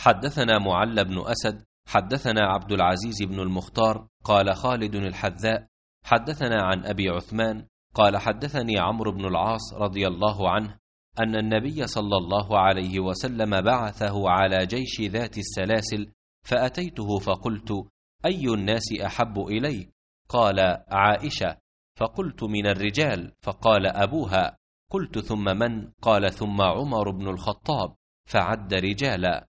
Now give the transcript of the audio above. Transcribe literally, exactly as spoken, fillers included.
حدثنا معل بن أسد حدثنا عبد العزيز بن المختار قال خالد الحذاء حدثنا عن أبي عثمان قال حدثني عمرو بن العاص رضي الله عنه أن النبي صلى الله عليه وسلم بعثه على جيش ذات السلاسل، فأتيته فقلت: أي الناس أحب إليك؟ قال: عائشة. فقلت: من الرجال؟ فقال: أبوها. قلت: ثم من؟ قال: ثم عمر بن الخطاب، فعد رجالا.